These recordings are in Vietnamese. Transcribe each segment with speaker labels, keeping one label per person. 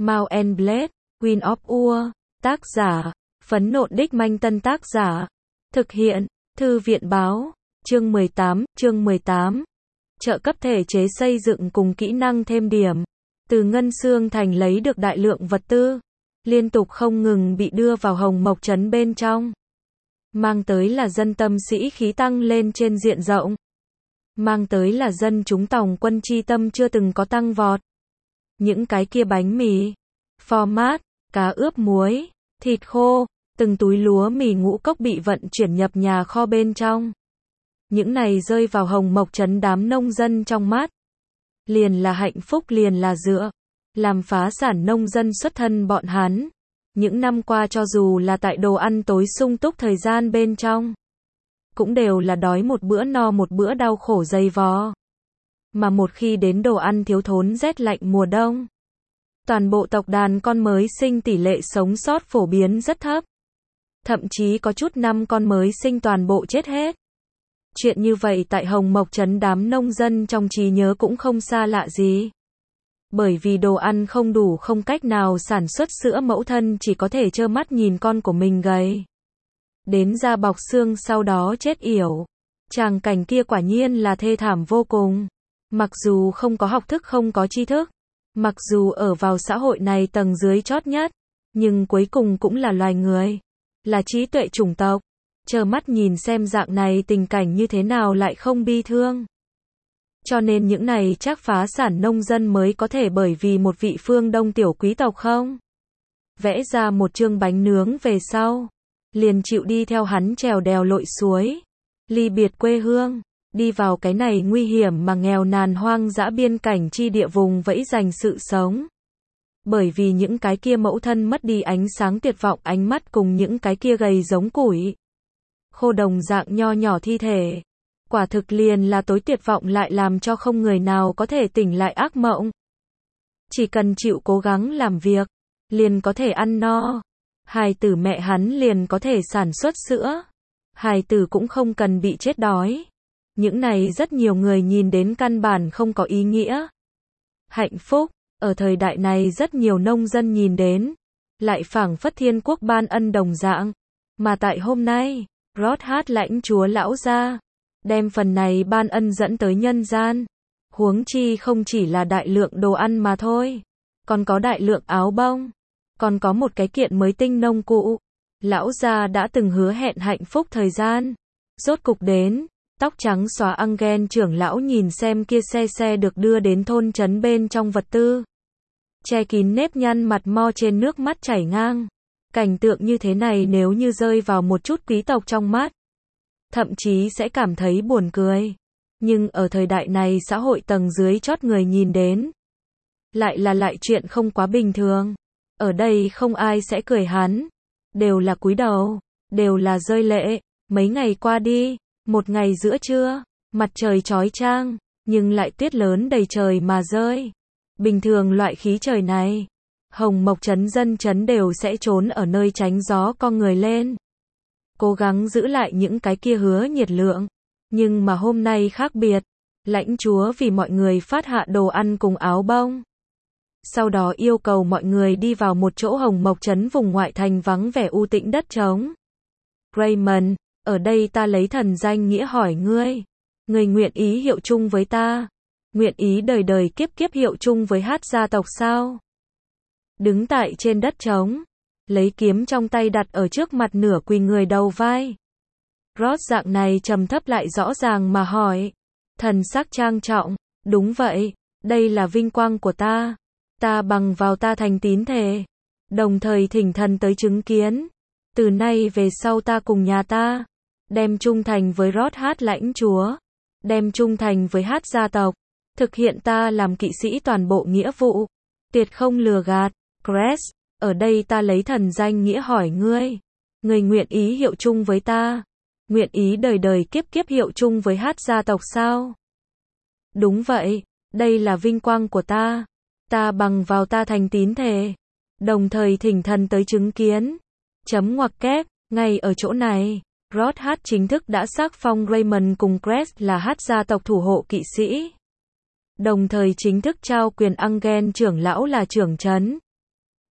Speaker 1: Mount and Blade, Queen of Ur, tác giả, Phấn Nộn Đích Manh Tân tác giả, thực hiện, Thư viện báo, chương 18, trợ cấp thể chế xây dựng cùng kỹ năng thêm điểm, từ Ngân Xương Thành lấy được đại lượng vật tư, liên tục không ngừng bị đưa vào Hồng Mộc Trấn bên trong, mang tới là dân tâm sĩ khí tăng lên trên diện rộng, mang tới là dân chúng tòng quân chi tâm chưa từng có tăng vọt. Những cái kia bánh mì, phó mát, cá ướp muối, thịt khô, từng túi lúa mì ngũ cốc bị vận chuyển nhập nhà kho bên trong. Những này rơi vào Hồng Mộc Trấn đám nông dân trong mắt. Liền là hạnh phúc, liền là dựa. Làm phá sản nông dân xuất thân bọn hắn. Những năm qua cho dù là tại đồ ăn tối sung túc thời gian bên trong, cũng đều là đói một bữa no một bữa đau khổ dày vò. Mà một khi đến đồ ăn thiếu thốn rét lạnh mùa đông, toàn bộ tộc đàn con mới sinh tỷ lệ sống sót phổ biến rất thấp. Thậm chí có chút năm con mới sinh toàn bộ chết hết. Chuyện như vậy tại Hồng Mộc Trấn đám nông dân trong trí nhớ cũng không xa lạ gì. Bởi vì đồ ăn không đủ, không cách nào sản xuất sữa, mẫu thân chỉ có thể trơ mắt nhìn con của mình gầy đến da bọc xương, sau đó chết yểu. Tràng cảnh kia quả nhiên là thê thảm vô cùng. Mặc dù không có học thức, không có tri thức, mặc dù ở vào xã hội này tầng dưới chót nhất, nhưng cuối cùng cũng là loài người, là trí tuệ chủng tộc. Trơ mắt nhìn xem dạng này tình cảnh như thế nào lại không bi thương. Cho nên những này chắc phá sản nông dân mới có thể bởi vì một vị phương Đông tiểu quý tộc không vẽ ra một chương bánh nướng về sau, liền chịu đi theo hắn trèo đèo lội suối, ly biệt quê hương, đi vào cái này nguy hiểm mà nghèo nàn hoang dã biên cảnh chi địa vùng vẫy giành sự sống. Bởi vì những cái kia mẫu thân mất đi ánh sáng, tuyệt vọng ánh mắt, cùng những cái kia gầy giống củi khô đồng dạng nho nhỏ thi thể. Quả thực liền là tối tuyệt vọng, lại làm cho không người nào có thể tỉnh lại ác mộng. Chỉ cần chịu cố gắng làm việc, liền có thể ăn no. Hài tử mẹ hắn liền có thể sản xuất sữa. Hài tử cũng không cần bị chết đói. Những này rất nhiều người nhìn đến căn bản không có ý nghĩa. Hạnh phúc, ở thời đại này rất nhiều nông dân nhìn đến, lại phảng phất thiên quốc ban ân đồng dạng. Mà tại hôm nay, Rốt-hát lãnh chúa lão gia đem phần này ban ân dẫn tới nhân gian. Huống chi không chỉ là đại lượng đồ ăn mà thôi, còn có đại lượng áo bông, còn có một cái kiện mới tinh nông cụ. Lão gia đã từng hứa hẹn hạnh phúc thời gian, rốt cục đến. Tóc trắng xóa Angel trưởng lão nhìn xem kia xe được đưa đến thôn trấn bên trong vật tư, che kín nếp nhăn mặt mo, trên nước mắt chảy ngang. Cảnh tượng như thế này nếu như rơi vào một chút quý tộc trong mắt, thậm chí sẽ cảm thấy buồn cười. Nhưng ở thời đại này xã hội tầng dưới chót người nhìn đến, lại chuyện không quá bình thường. Ở đây không ai sẽ cười hắn, đều là cúi đầu, đều là rơi lệ. Mấy ngày qua đi, một ngày giữa trưa, mặt trời chói chang, nhưng lại tuyết lớn đầy trời mà rơi. Bình thường loại khí trời này, Hồng Mộc Trấn dân trấn đều sẽ trốn ở nơi tránh gió, co người lên, cố gắng giữ lại những cái kia hứa nhiệt lượng. Nhưng mà hôm nay khác biệt, lãnh chúa vì mọi người phát hạ đồ ăn cùng áo bông. Sau đó yêu cầu mọi người đi vào một chỗ Hồng Mộc Trấn vùng ngoại thành vắng vẻ u tĩnh đất trống. Raymond, ở đây ta lấy thần danh nghĩa hỏi ngươi, ngươi nguyện ý hiệu chung với ta, nguyện ý đời đời kiếp kiếp hiệu chung với Hát gia tộc sao? Đứng tại trên đất trống, lấy kiếm trong tay đặt ở trước mặt, nửa quỳ người đầu vai. Rốt dạng này trầm thấp lại rõ ràng mà hỏi, thần sắc trang trọng, đúng vậy, đây là vinh quang của ta. Ta bằng vào ta thành tín thề, đồng thời thỉnh thần tới chứng kiến. Từ nay về sau ta cùng nhà ta, đem trung thành với Rốt-hát lãnh chúa, đem trung thành với Hát gia tộc, thực hiện ta làm kỵ sĩ toàn bộ nghĩa vụ, tuyệt không lừa gạt. Crest, ở đây ta lấy thần danh nghĩa hỏi ngươi, ngươi nguyện ý hiệu chung với ta, nguyện ý đời đời kiếp kiếp hiệu chung với Hát gia tộc sao? Đúng vậy, đây là vinh quang của ta. Ta bằng vào ta thành tín thề, đồng thời thỉnh thần tới chứng kiến. Chấm ngoặc kép, ngay ở chỗ này, Rốt-hát chính thức đã xác phong Raymond cùng Crest là Hát gia tộc thủ hộ kỵ sĩ. Đồng thời chính thức trao quyền Angel trưởng lão là trưởng trấn.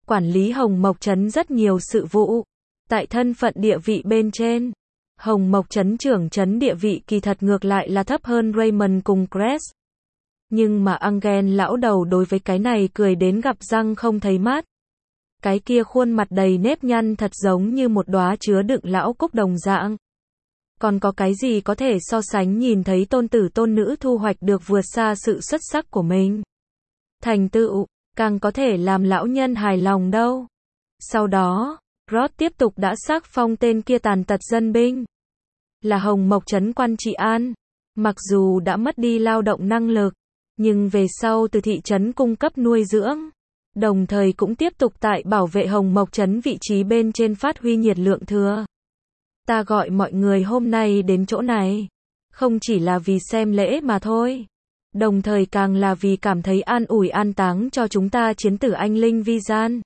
Speaker 1: quản lý Hồng Mộc Trấn rất nhiều sự vụ. Tại thân phận địa vị bên trên, Hồng Mộc Trấn trưởng trấn địa vị kỳ thật ngược lại là thấp hơn Raymond cùng Crest. Nhưng mà Angel lão đầu đối với cái này cười đến gặp răng không thấy mắt. Cái kia khuôn mặt đầy nếp nhăn thật giống như một đóa chứa đựng lão cúc đồng dạng. Còn có cái gì có thể so sánh nhìn thấy tôn tử tôn nữ thu hoạch được vượt xa sự xuất sắc của mình. Thành tựu, càng có thể làm lão nhân hài lòng đâu. Sau đó, Ross tiếp tục đã xác phong tên kia tàn tật dân binh. Là Hồng Mộc Trấn quan trị an. Mặc dù đã mất đi lao động năng lực, nhưng về sau từ thị trấn cung cấp nuôi dưỡng. Đồng thời cũng tiếp tục tại bảo vệ Hồng Mộc Trấn vị trí bên trên phát huy nhiệt lượng thừa. Ta gọi mọi người hôm nay đến chỗ này, không chỉ là vì xem lễ mà thôi. Đồng thời càng là vì cảm thấy an ủi an táng cho chúng ta chiến tử anh linh Vi Gian.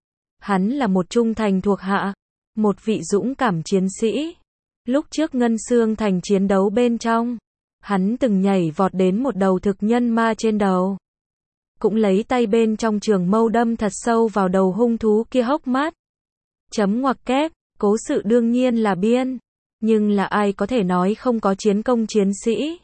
Speaker 1: Hắn là một trung thành thuộc hạ, một vị dũng cảm chiến sĩ. Lúc trước Ngân Xương Thành chiến đấu bên trong, hắn từng nhảy vọt đến một đầu thực nhân ma trên đầu. Cũng lấy tay bên trong trường mâu đâm thật sâu vào đầu hung thú kia hốc mắt. Chấm ngoặc kép, cố sự đương nhiên là biên. Nhưng là ai có thể nói không có chiến công chiến sĩ.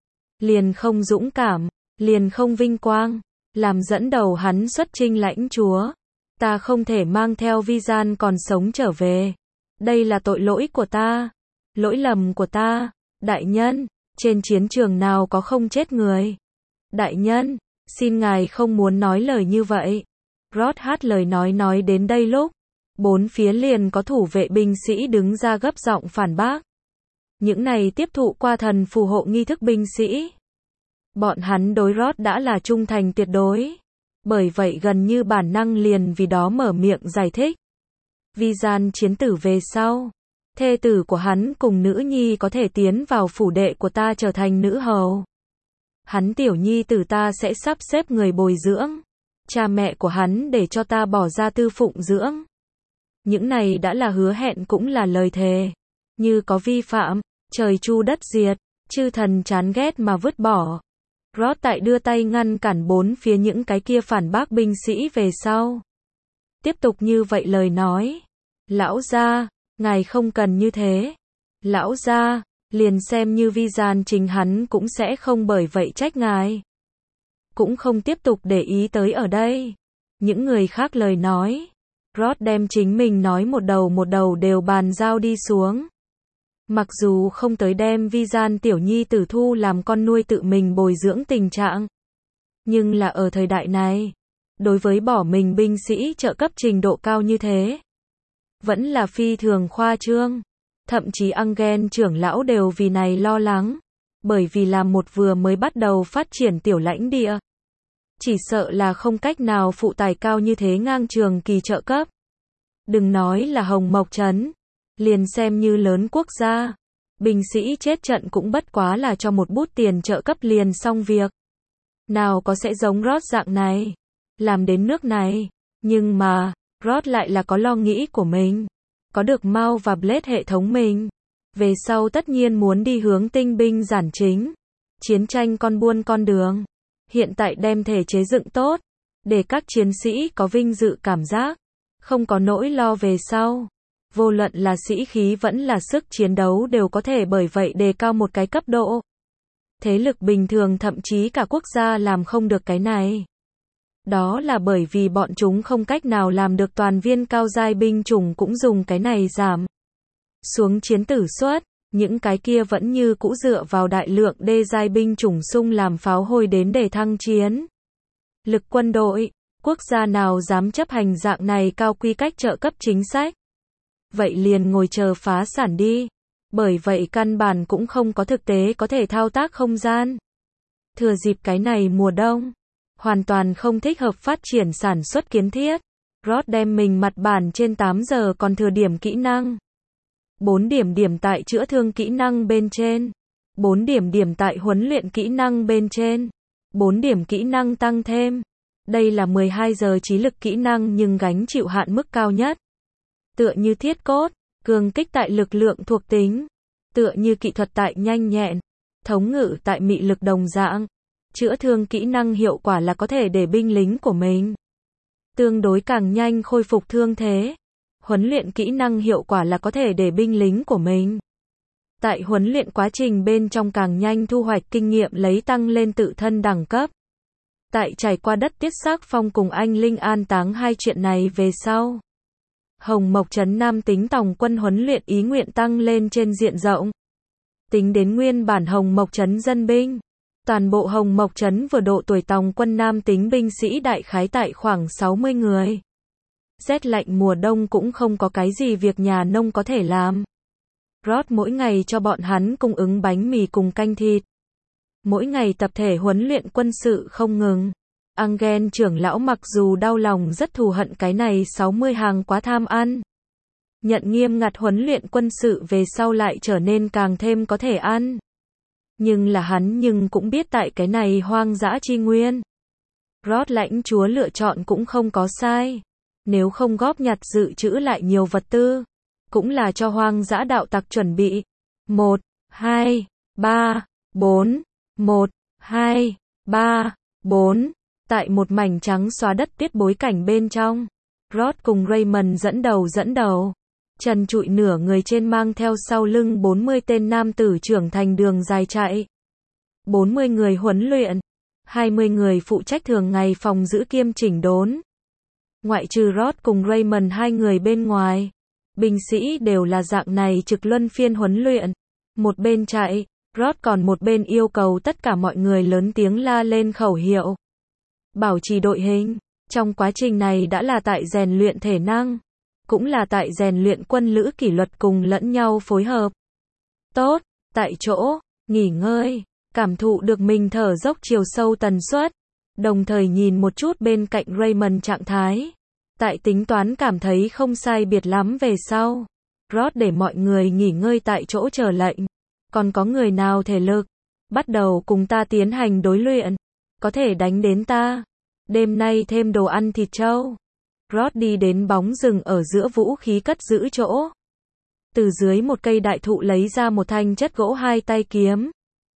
Speaker 1: Liền không dũng cảm, liền không vinh quang. Làm dẫn đầu hắn xuất chinh lãnh chúa. Ta không thể mang theo Vi Gian còn sống trở về. Đây là tội lỗi của ta. Lỗi lầm của ta. Đại nhân, trên chiến trường nào có không chết người. Đại nhân, xin ngài không muốn nói lời như vậy. Ross hát lời nói đến đây lúc, bốn phía liền có thủ vệ binh sĩ đứng ra gấp giọng phản bác. Những này tiếp thụ qua thần phù hộ nghi thức binh sĩ. Bọn hắn đối Ross đã là trung thành tuyệt đối. Bởi vậy gần như bản năng liền vì đó mở miệng giải thích. Vi Gian chiến tử về sau, thê tử của hắn cùng nữ nhi có thể tiến vào phủ đệ của ta trở thành nữ hầu. Hắn tiểu nhi tử ta sẽ sắp xếp người bồi dưỡng. Cha mẹ của hắn để cho ta bỏ ra tư phụng dưỡng. Những này đã là hứa hẹn cũng là lời thề. Như có vi phạm, trời chu đất diệt, chư thần chán ghét mà vứt bỏ. Ross tại đưa tay ngăn cản bốn phía những cái kia phản bác binh sĩ về sau. Tiếp tục như vậy lời nói. Lão gia, ngài không cần như thế. Lão gia, liền xem như Vi Gian chính hắn cũng sẽ không bởi vậy trách ngài. Cũng không tiếp tục để ý tới ở đây. Những người khác lời nói. Ross đem chính mình nói một đầu đều bàn giao đi xuống. Mặc dù không tới đem Vi Gian tiểu nhi tử thu làm con nuôi tự mình bồi dưỡng tình trạng. Nhưng là ở thời đại này, đối với bỏ mình binh sĩ trợ cấp trình độ cao như thế, vẫn là phi thường khoa trương. Thậm chí Angel trưởng lão đều vì này lo lắng. Bởi vì là một vừa mới bắt đầu phát triển tiểu lãnh địa. Chỉ sợ là không cách nào phụ tải cao như thế ngang trường kỳ trợ cấp. Đừng nói là Hồng Mộc Trấn. Liền xem như lớn quốc gia. Binh sĩ chết trận cũng bất quá là cho một bút tiền trợ cấp liền xong việc. Nào có sẽ giống Ross dạng này. Làm đến nước này. Nhưng mà, Ross lại là có lo nghĩ của mình. Có được Mao và Blade hệ thống mình. Về sau tất nhiên muốn đi hướng tinh binh giản chính. Chiến tranh con buôn con đường. Hiện tại đem thể chế dựng tốt. Để các chiến sĩ có vinh dự cảm giác. Không có nỗi lo về sau. Vô luận là sĩ khí vẫn là sức chiến đấu đều có thể bởi vậy đề cao một cái cấp độ. Thế lực bình thường thậm chí cả quốc gia làm không được cái này. Đó là bởi vì bọn chúng không cách nào làm được toàn viên cao giai binh chủng cũng dùng cái này giảm xuống chiến tử suất. Những cái kia vẫn như cũ dựa vào đại lượng đê giai binh chủng sung làm pháo hôi đến để thăng chiến lực quân đội. Quốc gia nào dám chấp hành dạng này cao quy cách trợ cấp chính sách? Vậy liền ngồi chờ phá sản đi. Bởi vậy căn bản cũng không có thực tế có thể thao tác không gian. Thừa dịp cái này mùa đông, hoàn toàn không thích hợp phát triển sản xuất kiến thiết. Ross đem mình mặt bản trên 8 giờ còn thừa điểm kỹ năng. 4 điểm tại chữa thương kỹ năng bên trên. 4 điểm tại huấn luyện kỹ năng bên trên. 4 điểm kỹ năng tăng thêm. Đây là 12 giờ trí lực kỹ năng nhưng gánh chịu hạn mức cao nhất. Tựa như thiết cốt, cường kích tại lực lượng thuộc tính. Tựa như kỹ thuật tại nhanh nhẹn. Thống ngự tại mị lực đồng dạng. Chữa thương kỹ năng hiệu quả là có thể để binh lính của mình tương đối càng nhanh khôi phục thương thế. Huấn luyện kỹ năng hiệu quả là có thể để binh lính của mình tại huấn luyện quá trình bên trong càng nhanh thu hoạch kinh nghiệm lấy tăng lên tự thân đẳng cấp. Tại trải qua đất Tiết Sắc Phong cùng anh Linh an táng hai chuyện này về sau, Hồng Mộc Trấn nam tính tòng quân huấn luyện ý nguyện tăng lên trên diện rộng. Tính đến nguyên bản Hồng Mộc Trấn dân binh, toàn bộ Hồng Mộc Trấn vừa độ tuổi tòng quân nam tính binh sĩ đại khái tại khoảng 60 người. Rét lạnh mùa đông cũng không có cái gì việc nhà nông có thể làm. Rod mỗi ngày cho bọn hắn cung ứng bánh mì cùng canh thịt. Mỗi ngày tập thể huấn luyện quân sự không ngừng. Angel trưởng lão mặc dù đau lòng rất thù hận cái này 60 hàng quá tham ăn. Nhận nghiêm ngặt huấn luyện quân sự về sau lại trở nên càng thêm có thể ăn. Nhưng là hắn cũng biết tại cái này hoang dã chi nguyên. Rod lãnh chúa lựa chọn cũng không có sai. Nếu không góp nhặt dự trữ lại nhiều vật tư, cũng là cho hoang dã đạo tặc chuẩn bị. 1, 2, 3, 4, 1, 2, 3, 4. Tại một mảnh trắng xóa đất tiết bối cảnh bên trong, Rod cùng Raymond dẫn đầu. Trần trụi nửa người trên mang theo sau lưng 40 tên nam tử trưởng thành đường dài chạy. 40 người huấn luyện, 20 người phụ trách thường ngày phòng giữ kiêm chỉnh đốn. Ngoại trừ Rod cùng Raymond hai người bên ngoài, binh sĩ đều là dạng này trực luân phiên huấn luyện. Một bên chạy, Rod còn một bên yêu cầu tất cả mọi người lớn tiếng la lên khẩu hiệu. Bảo trì đội hình, trong quá trình này đã là tại rèn luyện thể năng, cũng là tại rèn luyện quân lữ kỷ luật cùng lẫn nhau phối hợp. Tốt, tại chỗ, nghỉ ngơi, cảm thụ được mình thở dốc chiều sâu tần suất, đồng thời nhìn một chút bên cạnh Raymond trạng thái. Tại tính toán cảm thấy không sai biệt lắm về sau, Rod để mọi người nghỉ ngơi tại chỗ chờ lệnh. Còn có người nào thể lực, bắt đầu cùng ta tiến hành đối luyện, có thể đánh đến ta. Đêm nay thêm đồ ăn thịt trâu. Rod đi đến bóng rừng ở giữa vũ khí cất giữ chỗ. Từ dưới một cây đại thụ lấy ra một thanh chất gỗ hai tay kiếm.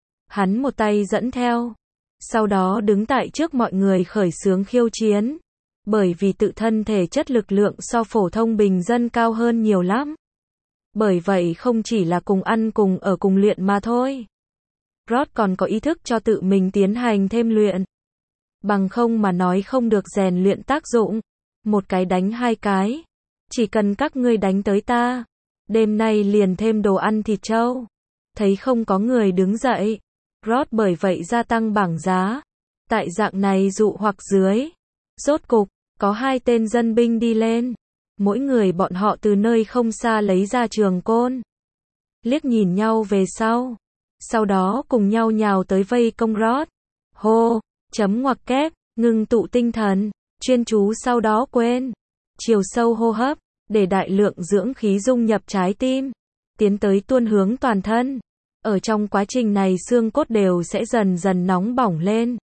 Speaker 1: Hắn một tay dẫn theo. Sau đó đứng tại trước mọi người khởi xướng khiêu chiến. Bởi vì tự thân thể chất lực lượng so phổ thông bình dân cao hơn nhiều lắm. Bởi vậy không chỉ là cùng ăn cùng ở cùng luyện mà thôi. Rod còn có ý thức cho tự mình tiến hành thêm luyện. Bằng không mà nói không được rèn luyện tác dụng. Một cái đánh hai cái. Chỉ cần các ngươi đánh tới ta. Đêm nay liền thêm đồ ăn thịt trâu. Thấy không có người đứng dậy. Rod bởi vậy gia tăng bảng giá. Tại dạng này dụ hoặc dưới. Rốt cục, có hai tên dân binh đi lên. Mỗi người bọn họ từ nơi không xa lấy ra trường côn. Liếc nhìn nhau về sau. Sau đó cùng nhau nhào tới vây công Rod. Hô, chấm ngoặc kép, ngừng tụ tinh thần, chuyên chú sau đó quên. Chiều sâu hô hấp, để đại lượng dưỡng khí dung nhập trái tim. Tiến tới tuôn hướng toàn thân. Ở trong quá trình này xương cốt đều sẽ dần dần nóng bỏng lên.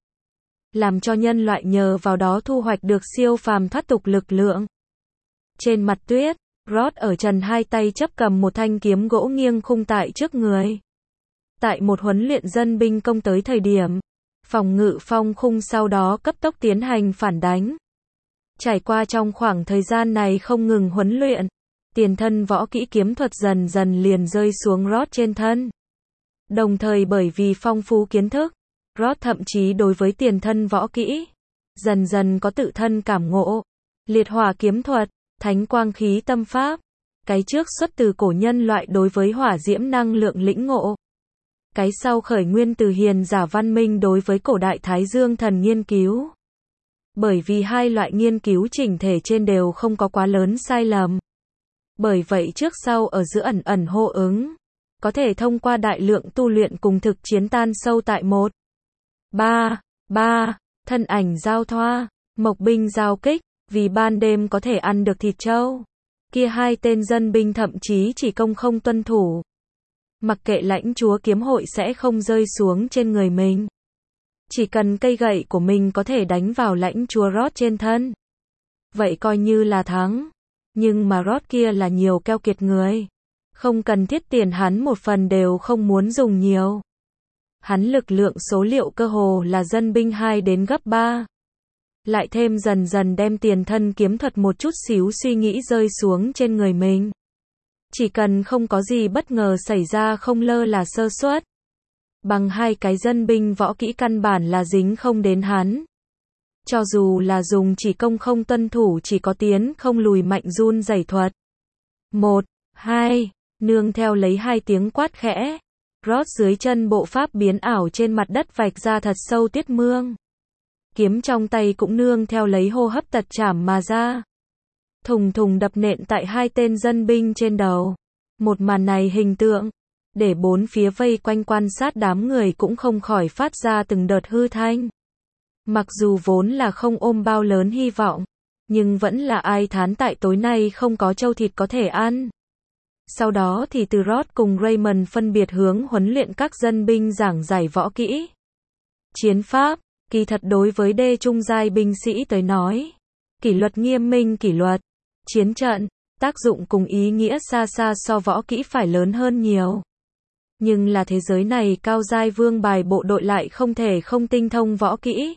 Speaker 1: Làm cho nhân loại nhờ vào đó thu hoạch được siêu phàm thoát tục lực lượng. Trên mặt tuyết, Rod ở trần hai tay chấp cầm một thanh kiếm gỗ nghiêng khung tại trước người. Tại một huấn luyện dân binh công tới thời điểm, phòng ngự phong khung sau đó cấp tốc tiến hành phản đánh. Trải qua trong khoảng thời gian này không ngừng huấn luyện, tiền thân võ kỹ kiếm thuật dần dần liền rơi xuống Rod trên thân. Đồng thời bởi vì phong phú kiến thức, Rod thậm chí đối với tiền thân võ kỹ, dần dần có tự thân cảm ngộ. Liệt hỏa kiếm thuật, thánh quang khí tâm pháp, cái trước xuất từ cổ nhân loại đối với hỏa diễm năng lượng lĩnh ngộ. Cái sau khởi nguyên từ hiền giả văn minh đối với cổ đại Thái Dương thần nghiên cứu. Bởi vì hai loại nghiên cứu chỉnh thể trên đều không có quá lớn sai lầm. Bởi vậy trước sau ở giữa ẩn ẩn hô ứng. Có thể thông qua đại lượng tu luyện cùng thực chiến tan sâu tại 1, 3, thân ảnh giao thoa, mộc binh giao kích, vì ban đêm có thể ăn được thịt trâu. Kia hai tên dân binh thậm chí chỉ công không tuân thủ. Mặc kệ lãnh chúa kiếm hội sẽ không rơi xuống trên người mình. Chỉ cần cây gậy của mình có thể đánh vào lãnh chúa Rod trên thân. Vậy coi như là thắng. Nhưng mà Rod kia là nhiều keo kiệt người. Không cần thiết tiền hắn một phần đều không muốn dùng nhiều. Hắn lực lượng số liệu cơ hồ là dân binh 2 đến gấp 3 lại thêm dần dần đem tiền thân kiếm thuật một chút xíu suy nghĩ rơi xuống trên người mình. Chỉ cần không có gì bất ngờ xảy ra không lơ là sơ suất. Bằng hai cái dân binh võ kỹ căn bản là dính không đến hắn. Cho dù là dùng chỉ công không tuân thủ chỉ có tiến không lùi mạnh run rẩy thuật. 1, 2, nương theo lấy hai tiếng quát khẽ. Rót dưới chân bộ pháp biến ảo trên mặt đất vạch ra thật sâu tiết mương. Kiếm trong tay cũng nương theo lấy hô hấp tật chảm mà ra. Thùng thùng đập nện tại hai tên dân binh trên đầu. Một màn này hình tượng, để bốn phía vây quanh quan sát đám người cũng không khỏi phát ra từng đợt hư thanh. Mặc dù vốn là không ôm bao lớn hy vọng, nhưng vẫn là ai thán tại tối nay không có trâu thịt có thể ăn. Sau đó thì từ Rod cùng Raymond phân biệt hướng huấn luyện các dân binh giảng giải võ kỹ. Chiến pháp, kỳ thật đối với đê trung giai binh sĩ tới nói, kỷ luật nghiêm minh kỷ luật, chiến trận, tác dụng cùng ý nghĩa xa xa so võ kỹ phải lớn hơn nhiều. Nhưng là thế giới này cao giai vương bài bộ đội lại không thể không tinh thông võ kỹ.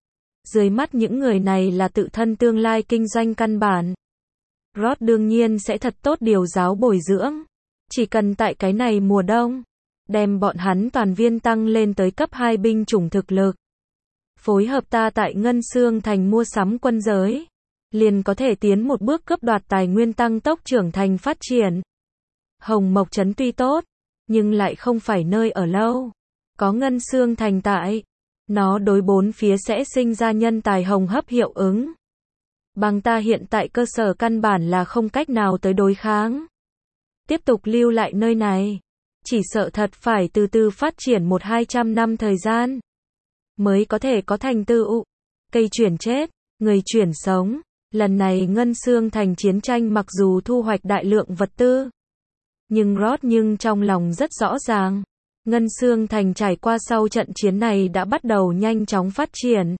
Speaker 1: Dưới mắt những người này là tự thân tương lai kinh doanh căn bản. Rod đương nhiên sẽ thật tốt điều giáo bồi dưỡng. Chỉ cần tại cái này mùa đông, đem bọn hắn toàn viên tăng lên tới cấp 2 binh chủng thực lực. Phối hợp ta tại Ngân Xương Thành mua sắm quân giới, liền có thể tiến một bước cướp đoạt tài nguyên tăng tốc trưởng thành phát triển. Hồng Mộc Trấn tuy tốt, nhưng lại không phải nơi ở lâu. Có Ngân Xương Thành tại, nó đối bốn phía sẽ sinh ra nhân tài hồng hấp hiệu ứng. Bằng ta hiện tại cơ sở căn bản là không cách nào tới đối kháng. Tiếp tục lưu lại nơi này, chỉ sợ thật phải từ từ phát triển 100-200 năm thời gian, mới có thể có thành tựu. Cây chuyển chết, người chuyển sống. Lần này Ngân Xương Thành chiến tranh mặc dù thu hoạch đại lượng vật tư, nhưng Rod trong lòng rất rõ ràng. Ngân Xương Thành trải qua sau trận chiến này đã bắt đầu nhanh chóng phát triển.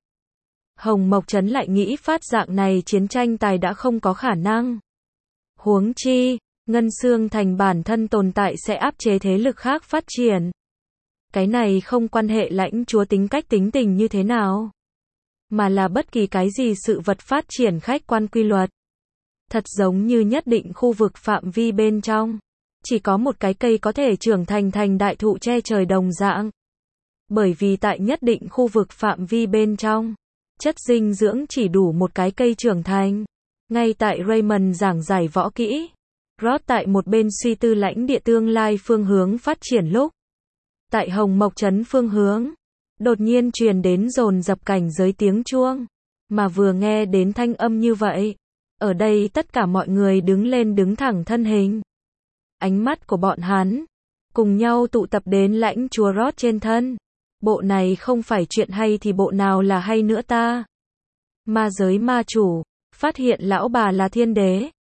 Speaker 1: Hồng Mộc Trấn lại nghĩ phát dạng này chiến tranh tài đã không có khả năng. Huống chi, Ngân Xương Thành bản thân tồn tại sẽ áp chế thế lực khác phát triển. Cái này không quan hệ lãnh chúa tính cách tính tình như thế nào, mà là bất kỳ cái gì sự vật phát triển khách quan quy luật. Thật giống như nhất định khu vực phạm vi bên trong, chỉ có một cái cây có thể trưởng thành đại thụ che trời đồng dạng. Bởi vì tại nhất định khu vực phạm vi bên trong, chất dinh dưỡng chỉ đủ một cái cây trưởng thành. Ngay tại Raymond giảng giải võ kỹ, Rod tại một bên suy tư lãnh địa tương lai phương hướng phát triển lúc, tại Hồng Mộc Trấn phương hướng, đột nhiên truyền đến dồn dập cảnh giới tiếng chuông. Mà vừa nghe đến thanh âm như vậy, ở đây tất cả mọi người đứng lên đứng thẳng thân hình. Ánh mắt của bọn hắn cùng nhau tụ tập đến lãnh chúa Rod trên thân. Bộ này không phải chuyện hay thì bộ nào là hay nữa ta? Ma giới ma chủ, phát hiện lão bà là thiên đế,